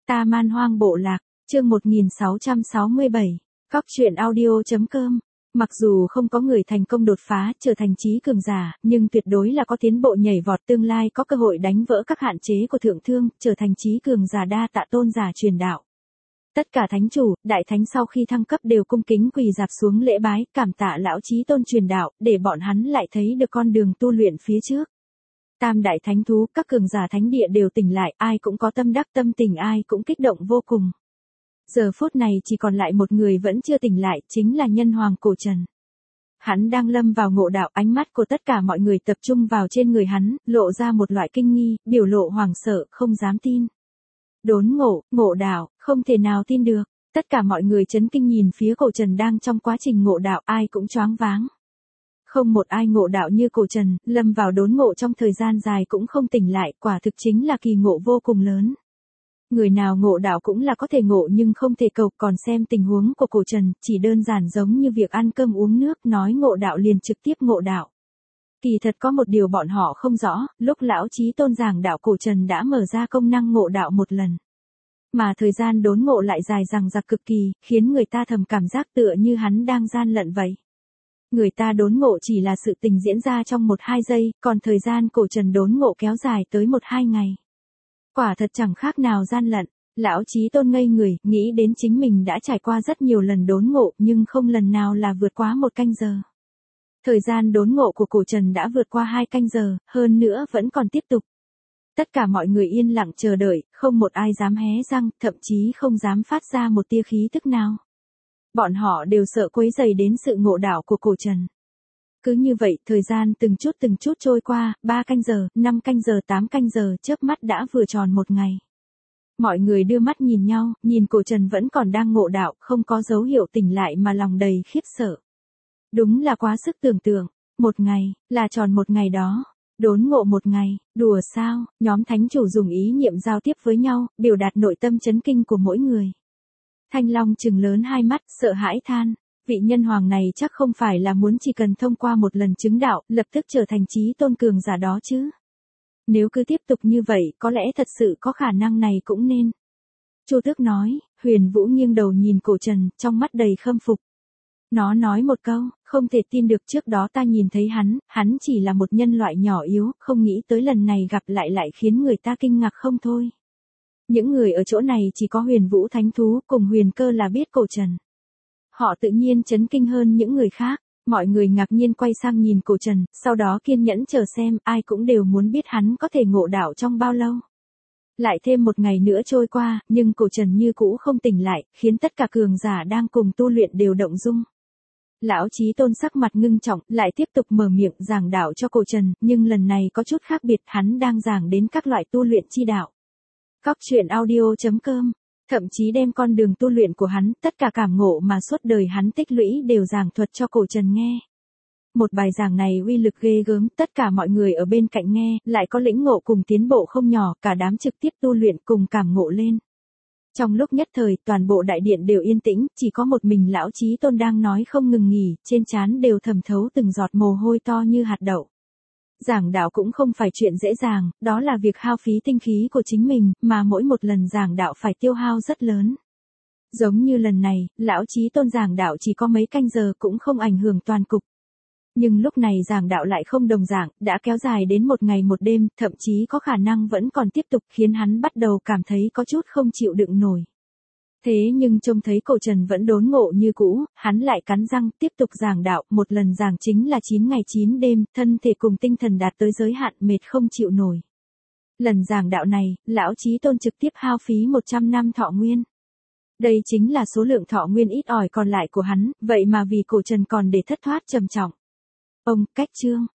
Ta Man Hoang Bộ Lạc, chương 1667, Cóc truyện audio.com. Mặc dù không có người thành công đột phá trở thành trí cường giả, nhưng tuyệt đối là có tiến bộ nhảy vọt, tương lai có cơ hội đánh vỡ các hạn chế của thượng thương, trở thành trí cường giả đa tạ tôn giả truyền đạo. Tất cả thánh chủ, đại thánh sau khi thăng cấp đều cung kính quỳ dạp xuống lễ bái, cảm tạ lão chí tôn truyền đạo, để bọn hắn lại thấy được con đường tu luyện phía trước. Tam đại thánh thú, các cường giả thánh địa đều tỉnh lại, ai cũng có tâm đắc, tâm tình ai cũng kích động vô cùng. Giờ phút này chỉ còn lại một người vẫn chưa tỉnh lại, chính là nhân hoàng Cổ Trần. Hắn đang lâm vào ngộ đạo, ánh mắt của tất cả mọi người tập trung vào trên người hắn, lộ ra một loại kinh nghi, biểu lộ hoảng sợ, không dám tin. Đốn ngộ, ngộ đạo, không thể nào tin được. Tất cả mọi người chấn kinh nhìn phía Cổ Trần đang trong quá trình ngộ đạo, ai cũng choáng váng. Không một ai ngộ đạo như Cổ Trần, lâm vào đốn ngộ trong thời gian dài cũng không tỉnh lại, quả thực chính là kỳ ngộ vô cùng lớn. Người nào ngộ đạo cũng là có thể ngộ nhưng không thể cầu, còn xem tình huống của Cổ Trần, chỉ đơn giản giống như việc ăn cơm uống nước, nói ngộ đạo liền trực tiếp ngộ đạo. Kỳ thật có một điều bọn họ không rõ, lúc lão chí tôn giảng đạo Cổ Trần đã mở ra công năng ngộ đạo một lần. Mà thời gian đốn ngộ lại dài dằng dặc cực kỳ, khiến người ta thầm cảm giác tựa như hắn đang gian lận vậy. Người ta đốn ngộ chỉ là sự tình diễn ra trong 1-2 giây, còn thời gian Cổ Trần đốn ngộ kéo dài tới 1-2 ngày. Quả thật chẳng khác nào gian lận, lão chí tôn ngây người, nghĩ đến chính mình đã trải qua rất nhiều lần đốn ngộ nhưng không lần nào là vượt quá 1 canh giờ. Thời gian đốn ngộ của Cổ Trần đã vượt qua 2 canh giờ, hơn nữa vẫn còn tiếp tục. Tất cả mọi người yên lặng chờ đợi, không một ai dám hé răng, thậm chí không dám phát ra một tia khí tức nào. Bọn họ đều sợ quấy rầy đến sự ngộ đạo của Cổ Trần. Cứ như vậy, thời gian từng chút trôi qua, 3 canh giờ, 5 canh giờ, 8 canh giờ, chớp mắt đã vừa tròn 1 ngày. Mọi người đưa mắt nhìn nhau, nhìn Cổ Trần vẫn còn đang ngộ đạo, không có dấu hiệu tỉnh lại mà lòng đầy khiếp sợ. Đúng là quá sức tưởng tượng, 1 ngày, là tròn 1 ngày đó. Đốn ngộ 1 ngày, đùa sao? Nhóm thánh chủ dùng ý niệm giao tiếp với nhau, biểu đạt nội tâm chấn kinh của mỗi người. Thanh Long trừng lớn hai mắt, sợ hãi than. Vị nhân hoàng này chắc không phải là muốn chỉ cần thông qua một lần chứng đạo, lập tức trở thành chí tôn cường giả đó chứ. Nếu cứ tiếp tục như vậy, có lẽ thật sự có khả năng này cũng nên. Chu Tước nói, Huyền Vũ nghiêng đầu nhìn Cổ Trần, trong mắt đầy khâm phục. Nó nói một câu, không thể tin được, trước đó ta nhìn thấy hắn chỉ là một nhân loại nhỏ yếu, không nghĩ tới lần này gặp lại khiến người ta kinh ngạc không thôi. Những người ở chỗ này chỉ có Huyền Vũ Thánh Thú cùng Huyền Cơ là biết Cổ Trần. Họ tự nhiên chấn kinh hơn những người khác, mọi người ngạc nhiên quay sang nhìn Cổ Trần, sau đó kiên nhẫn chờ xem, ai cũng đều muốn biết hắn có thể ngộ đạo trong bao lâu. Lại thêm 1 ngày nữa trôi qua, nhưng Cổ Trần như cũ không tỉnh lại, khiến tất cả cường giả đang cùng tu luyện đều động dung. Lão chí tôn sắc mặt ngưng trọng, lại tiếp tục mở miệng giảng đạo cho Cổ Trần, nhưng lần này có chút khác biệt, hắn đang giảng đến các loại tu luyện chi đạo. Cóc truyện audio.com, thậm chí đem con đường tu luyện của hắn, tất cả cảm ngộ mà suốt đời hắn tích lũy đều giảng thuật cho Cổ Trần nghe. Một bài giảng này uy lực ghê gớm, tất cả mọi người ở bên cạnh nghe, lại có lĩnh ngộ cùng tiến bộ không nhỏ, cả đám trực tiếp tu luyện cùng cảm ngộ lên. Trong lúc nhất thời, toàn bộ đại điện đều yên tĩnh, chỉ có một mình lão chí tôn đang nói không ngừng nghỉ, trên trán đều thẩm thấu từng giọt mồ hôi to như hạt đậu. Giảng đạo cũng không phải chuyện dễ dàng, đó là việc hao phí tinh khí của chính mình, mà mỗi một lần giảng đạo phải tiêu hao rất lớn. Giống như lần này, lão chí tôn giảng đạo chỉ có mấy canh giờ cũng không ảnh hưởng toàn cục. Nhưng lúc này giảng đạo lại không đồng dạng, đã kéo dài đến 1 ngày 1 đêm, thậm chí có khả năng vẫn còn tiếp tục, khiến hắn bắt đầu cảm thấy có chút không chịu đựng nổi. Thế nhưng trông thấy Cổ Trần vẫn đốn ngộ như cũ, hắn lại cắn răng tiếp tục giảng đạo, một lần giảng chính là 9 ngày 9 đêm, thân thể cùng tinh thần đạt tới giới hạn, mệt không chịu nổi. Lần giảng đạo này, lão chí tôn trực tiếp hao phí 100 năm thọ nguyên. Đây chính là số lượng thọ nguyên ít ỏi còn lại của hắn, vậy mà vì Cổ Trần còn để thất thoát trầm trọng. Ông, cách chương,